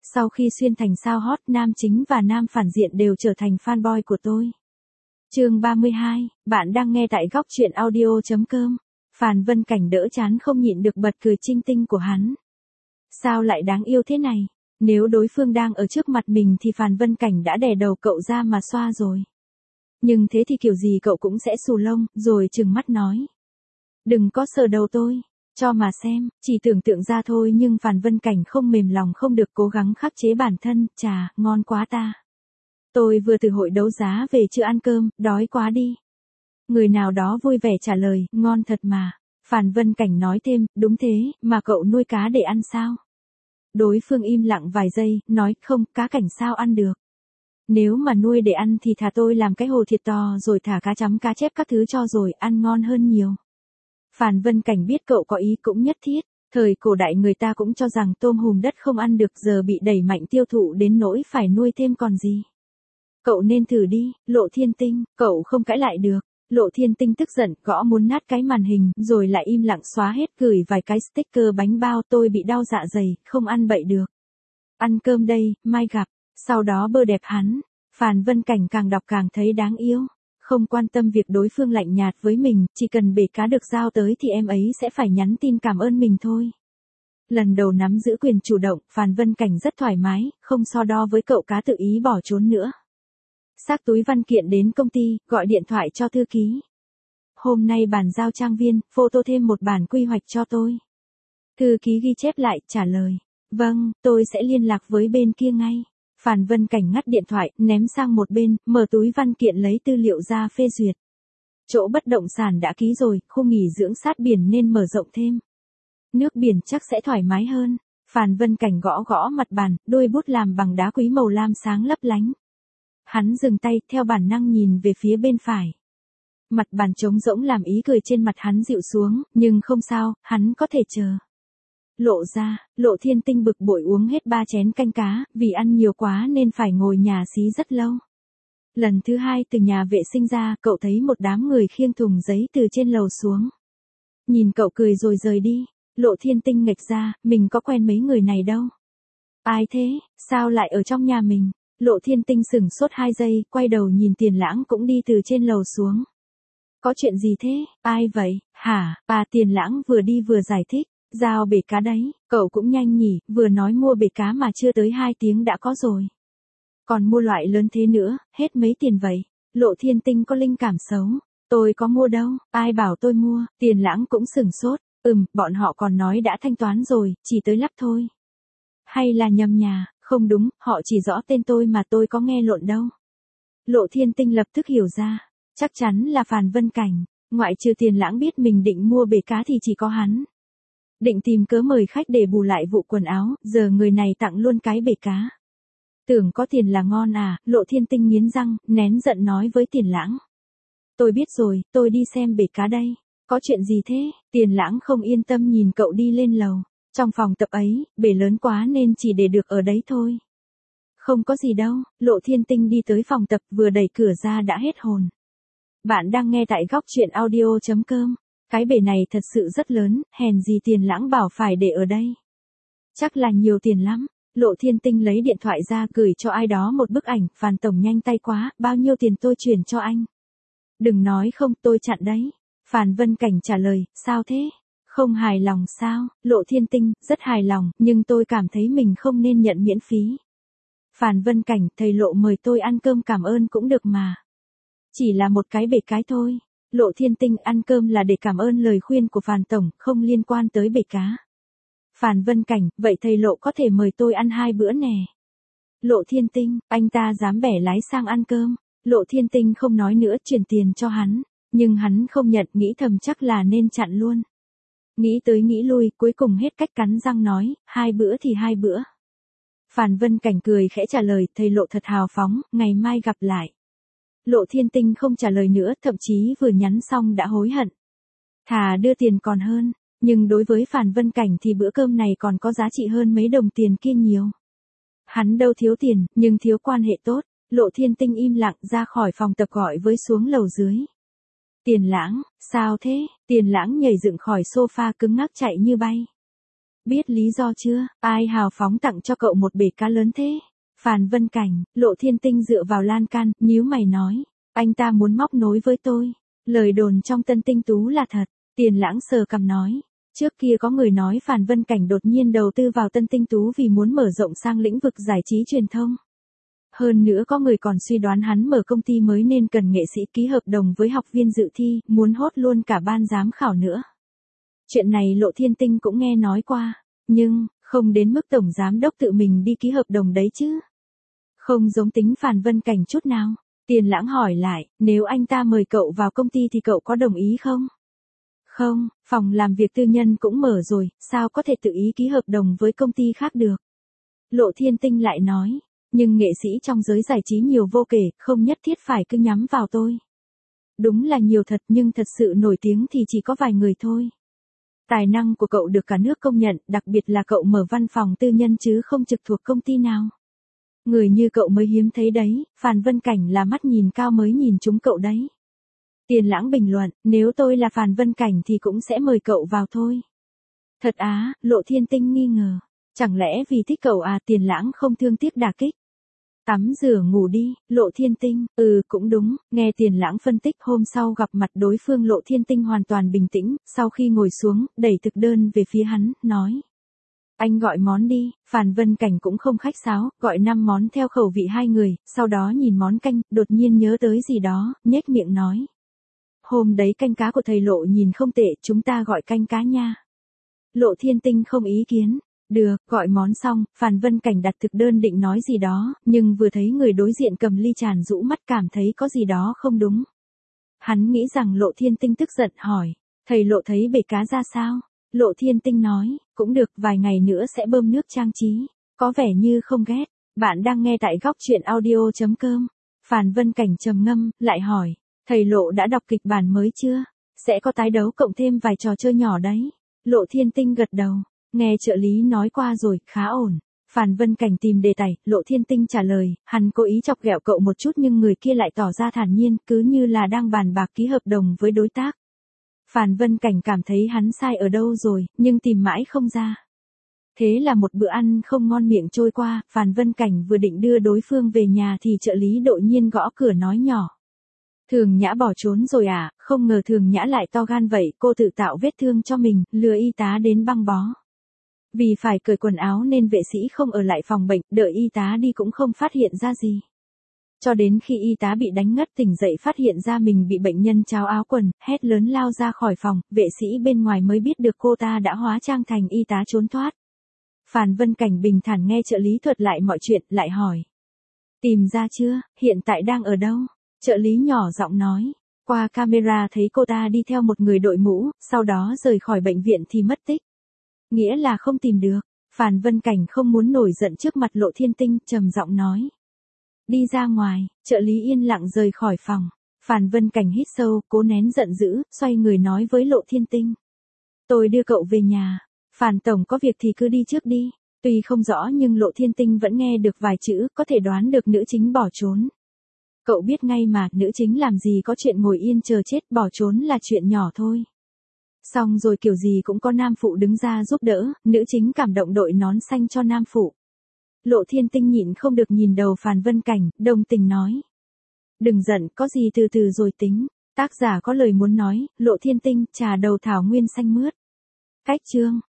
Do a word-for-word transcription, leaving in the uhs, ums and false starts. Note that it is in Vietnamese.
Sau khi xuyên thành sao hot, nam chính và nam phản diện đều trở thành fanboy của tôi. Chương ba mươi hai, bạn đang nghe tại góc truyện audio chấm com. Phàn Vân Cảnh đỡ chán không nhịn được bật cười trinh tinh của hắn. Sao lại đáng yêu thế này? Nếu đối phương đang ở trước mặt mình thì Phàn Vân Cảnh đã đè đầu cậu ra mà xoa rồi. Nhưng thế thì kiểu gì cậu cũng sẽ xù lông, rồi trừng mắt nói. Đừng có sờ đầu tôi, cho mà xem, chỉ tưởng tượng ra thôi nhưng Phàn Vân Cảnh không mềm lòng không được cố gắng khắc chế bản thân, chà, ngon quá ta. Tôi vừa từ hội đấu giá về chưa ăn cơm, đói quá đi. Người nào đó vui vẻ trả lời, ngon thật mà. Phàn Vân Cảnh nói thêm, đúng thế, mà cậu nuôi cá để ăn sao? Đối phương im lặng vài giây, nói, không, cá cảnh sao ăn được. Nếu mà nuôi để ăn thì thà tôi làm cái hồ thiệt to rồi thả cá chấm cá chép các thứ cho rồi, ăn ngon hơn nhiều. Phàn Vân Cảnh biết cậu có ý cũng nhất thiết. Thời cổ đại người ta cũng cho rằng tôm hùm đất không ăn được, giờ bị đẩy mạnh tiêu thụ đến nỗi phải nuôi thêm còn gì. Cậu nên thử đi, Lộ Thiên Tinh, cậu không cãi lại được. Lộ Thiên Tinh tức giận, gõ muốn nát cái màn hình, rồi lại im lặng xóa hết, gửi vài cái sticker bánh bao, tôi bị đau dạ dày, không ăn bậy được. Ăn cơm đây, mai gặp. Sau đó bơ đẹp hắn. Phàn Vân Cảnh càng đọc càng thấy đáng yêu. Không quan tâm việc đối phương lạnh nhạt với mình, chỉ cần bể cá được giao tới thì em ấy sẽ phải nhắn tin cảm ơn mình thôi. Lần đầu nắm giữ quyền chủ động, Phàn Vân Cảnh rất thoải mái, không so đo với cậu cá tự ý bỏ trốn nữa. Xách túi văn kiện đến công ty, gọi điện thoại cho thư ký. Hôm nay bàn giao trang viên, photo thêm một bản quy hoạch cho tôi. Thư ký ghi chép lại, trả lời. Vâng, tôi sẽ liên lạc với bên kia ngay. Phàn Vân Cảnh ngắt điện thoại, ném sang một bên, mở túi văn kiện lấy tư liệu ra phê duyệt. Chỗ bất động sản đã ký rồi, khu nghỉ dưỡng sát biển nên mở rộng thêm. Nước biển chắc sẽ thoải mái hơn. Phàn Vân Cảnh gõ gõ mặt bàn, đôi bút làm bằng đá quý màu lam sáng lấp lánh. Hắn dừng tay, theo bản năng nhìn về phía bên phải. Mặt bàn trống rỗng làm ý cười trên mặt hắn dịu xuống, nhưng không sao, hắn có thể chờ. Lộ ra, Lộ Thiên Tinh bực bội uống hết ba chén canh cá, vì ăn nhiều quá nên phải ngồi nhà xí rất lâu. Lần thứ hai từ nhà vệ sinh ra, cậu thấy một đám người khiêng thùng giấy từ trên lầu xuống. Nhìn cậu cười rồi rời đi, Lộ Thiên Tinh nghệch ra, mình có quen mấy người này đâu. Ai thế, sao lại ở trong nhà mình? Lộ Thiên Tinh sửng sốt hai giây, quay đầu nhìn Tiền Lãng cũng đi từ trên lầu xuống. Có chuyện gì thế, ai vậy, hả, bà Tiền Lãng vừa đi vừa giải thích, giao bể cá đấy, cậu cũng nhanh nhỉ, vừa nói mua bể cá mà chưa tới hai tiếng đã có rồi. Còn mua loại lớn thế nữa, hết mấy tiền vậy? Lộ Thiên Tinh có linh cảm xấu, tôi có mua đâu, ai bảo tôi mua, Tiền Lãng cũng sửng sốt, ừm, bọn họ còn nói đã thanh toán rồi, chỉ tới lắp thôi. Hay là nhầm nhà? Không đúng, họ chỉ rõ tên tôi mà tôi có nghe lộn đâu. Lộ Thiên Tinh lập tức hiểu ra, chắc chắn là Phàn Vân Cảnh, ngoại trừ Tiền Lãng biết mình định mua bể cá thì chỉ có hắn. Định tìm cớ mời khách để bù lại vụ quần áo, giờ người này tặng luôn cái bể cá. Tưởng có tiền là ngon à, Lộ Thiên Tinh nghiến răng, nén giận nói với Tiền Lãng. Tôi biết rồi, tôi đi xem bể cá đây. Có chuyện gì thế? Tiền Lãng không yên tâm nhìn cậu đi lên lầu. Trong phòng tập ấy, bể lớn quá nên chỉ để được ở đấy thôi. Không có gì đâu, Lộ Thiên Tinh đi tới phòng tập vừa đẩy cửa ra đã hết hồn. Bạn đang nghe tại góc truyện audio chấm com. Cái bể này thật sự rất lớn, hèn gì Tiền Lãng bảo phải để ở đây. Chắc là nhiều tiền lắm. Lộ Thiên Tinh lấy điện thoại ra gửi cho ai đó một bức ảnh, Phàn tổng nhanh tay quá, bao nhiêu tiền tôi chuyển cho anh. Đừng nói không, tôi chặn đấy. Phàn Vân Cảnh trả lời, sao thế? Không hài lòng sao? Lộ Thiên Tinh, rất hài lòng, nhưng tôi cảm thấy mình không nên nhận miễn phí. Phàn Vân Cảnh, thầy Lộ mời tôi ăn cơm cảm ơn cũng được mà. Chỉ là một cái bể cái thôi. Lộ Thiên Tinh, ăn cơm là để cảm ơn lời khuyên của Phàn tổng, không liên quan tới bể cá. Phàn Vân Cảnh, vậy thầy Lộ có thể mời tôi ăn hai bữa nè. Lộ Thiên Tinh, anh ta dám bẻ lái sang ăn cơm. Lộ Thiên Tinh không nói nữa, chuyển tiền cho hắn. Nhưng hắn không nhận, nghĩ thầm chắc là nên chặn luôn. Nghĩ tới nghĩ lui, cuối cùng hết cách cắn răng nói, hai bữa thì hai bữa. Phàn Vân Cảnh cười khẽ trả lời, thầy Lộ thật hào phóng, ngày mai gặp lại. Lộ Thiên Tinh không trả lời nữa, thậm chí vừa nhắn xong đã hối hận. Thà đưa tiền còn hơn, nhưng đối với Phàn Vân Cảnh thì bữa cơm này còn có giá trị hơn mấy đồng tiền kia nhiều. Hắn đâu thiếu tiền, nhưng thiếu quan hệ tốt. Lộ Thiên Tinh im lặng ra khỏi phòng tập gọi với xuống lầu dưới. Tiền Lãng, sao thế? Tiền Lãng nhảy dựng khỏi sofa cứng ngắc chạy như bay. Biết lý do chưa, ai hào phóng tặng cho cậu một bể cá lớn thế? Phàn Vân Cảnh, Lộ Thiên Tinh dựa vào lan can, nhíu mày nói. Anh ta muốn móc nối với tôi. Lời đồn trong Tân Tinh Tú là thật. Tiền Lãng sờ cằm nói. Trước kia có người nói Phàn Vân Cảnh đột nhiên đầu tư vào Tân Tinh Tú vì muốn mở rộng sang lĩnh vực giải trí truyền thông. Hơn nữa có người còn suy đoán hắn mở công ty mới nên cần nghệ sĩ ký hợp đồng với học viên dự thi, muốn hốt luôn cả ban giám khảo nữa. Chuyện này Lộ Thiên Tinh cũng nghe nói qua, nhưng, không đến mức tổng giám đốc tự mình đi ký hợp đồng đấy chứ. Không giống tính Phàn Vân Cảnh chút nào. Tiền Lãng hỏi lại, nếu anh ta mời cậu vào công ty thì cậu có đồng ý không? Không, phòng làm việc tư nhân cũng mở rồi, sao có thể tự ý ký hợp đồng với công ty khác được? Lộ Thiên Tinh lại nói, nhưng nghệ sĩ trong giới giải trí nhiều vô kể, không nhất thiết phải cứ nhắm vào tôi. Đúng là nhiều thật nhưng thật sự nổi tiếng thì chỉ có vài người thôi. Tài năng của cậu được cả nước công nhận, đặc biệt là cậu mở văn phòng tư nhân chứ không trực thuộc công ty nào. Người như cậu mới hiếm thấy đấy, Phàn Vân Cảnh là mắt nhìn cao mới nhìn chúng cậu đấy. Tiền Lãng bình luận, nếu tôi là Phàn Vân Cảnh thì cũng sẽ mời cậu vào thôi. Thật á, Lộ Thiên Tinh nghi ngờ. Chẳng lẽ vì thích cậu à? Tiền Lãng không thương tiếc đả kích. Tắm rửa ngủ đi, Lộ Thiên Tinh, ừ cũng đúng, nghe Tiền Lãng phân tích hôm sau gặp mặt đối phương Lộ Thiên Tinh hoàn toàn bình tĩnh, sau khi ngồi xuống, đẩy thực đơn về phía hắn, nói. Anh gọi món đi, Phàn Vân Cảnh cũng không khách sáo, gọi năm món theo khẩu vị hai người, sau đó nhìn món canh, đột nhiên nhớ tới gì đó, nhếch miệng nói. Hôm đấy canh cá của thầy Lộ nhìn không tệ, chúng ta gọi canh cá nha. Lộ Thiên Tinh không ý kiến. Được, gọi món xong, Phàn Vân Cảnh đặt thực đơn định nói gì đó, nhưng vừa thấy người đối diện cầm ly tràn rũ mắt cảm thấy có gì đó không đúng. Hắn nghĩ rằng Lộ Thiên Tinh tức giận hỏi, thầy Lộ thấy bể cá ra sao? Lộ Thiên Tinh nói, cũng được, vài ngày nữa sẽ bơm nước trang trí, có vẻ như không ghét. Bạn đang nghe tại góc truyện audio chấm com. Phàn Vân Cảnh trầm ngâm, lại hỏi, thầy Lộ đã đọc kịch bản mới chưa? Sẽ có tái đấu cộng thêm vài trò chơi nhỏ đấy. Lộ Thiên Tinh gật đầu. Nghe trợ lý nói qua rồi, khá ổn. Phàn Vân Cảnh tìm đề tài, Lộ Thiên Tinh trả lời, hắn cố ý chọc ghẹo cậu một chút nhưng người kia lại tỏ ra thản nhiên, cứ như là đang bàn bạc ký hợp đồng với đối tác. Phàn Vân Cảnh cảm thấy hắn sai ở đâu rồi, nhưng tìm mãi không ra. Thế là một bữa ăn không ngon miệng trôi qua, Phàn Vân Cảnh vừa định đưa đối phương về nhà thì trợ lý đột nhiên gõ cửa nói nhỏ. Thường Nhã bỏ trốn rồi à, không ngờ Thường Nhã lại to gan vậy, cô tự tạo vết thương cho mình, lừa y tá đến băng bó. Vì phải cởi quần áo nên vệ sĩ không ở lại phòng bệnh, đợi y tá đi cũng không phát hiện ra gì. Cho đến khi y tá bị đánh ngất tỉnh dậy phát hiện ra mình bị bệnh nhân tráo áo quần, hét lớn lao ra khỏi phòng, vệ sĩ bên ngoài mới biết được cô ta đã hóa trang thành y tá trốn thoát. Phàn Vân Cảnh bình thản nghe trợ lý thuật lại mọi chuyện, lại hỏi. Tìm ra chưa, hiện tại đang ở đâu? Trợ lý nhỏ giọng nói. Qua camera thấy cô ta đi theo một người đội mũ, sau đó rời khỏi bệnh viện thì mất tích. Nghĩa là không tìm được. Phàn Vân Cảnh không muốn nổi giận trước mặt Lộ Thiên Tinh, trầm giọng nói. Đi ra ngoài, trợ lý yên lặng rời khỏi phòng. Phàn Vân Cảnh hít sâu, cố nén giận dữ, xoay người nói với Lộ Thiên Tinh. Tôi đưa cậu về nhà. Phàn Tổng có việc thì cứ đi trước đi. Tuy không rõ nhưng Lộ Thiên Tinh vẫn nghe được vài chữ, có thể đoán được nữ chính bỏ trốn. Cậu biết ngay mà, nữ chính làm gì có chuyện ngồi yên chờ chết, bỏ trốn là chuyện nhỏ thôi. Xong rồi kiểu gì cũng có nam phụ đứng ra giúp đỡ, nữ chính cảm động đội nón xanh cho nam phụ. Lộ Thiên Tinh nhịn không được nhìn đầu Phàn Vân Cảnh, đồng tình nói. Đừng giận, có gì từ từ rồi tính. Tác giả có lời muốn nói, Lộ Thiên Tinh, trà đầu thảo nguyên xanh mướt. Cách chương.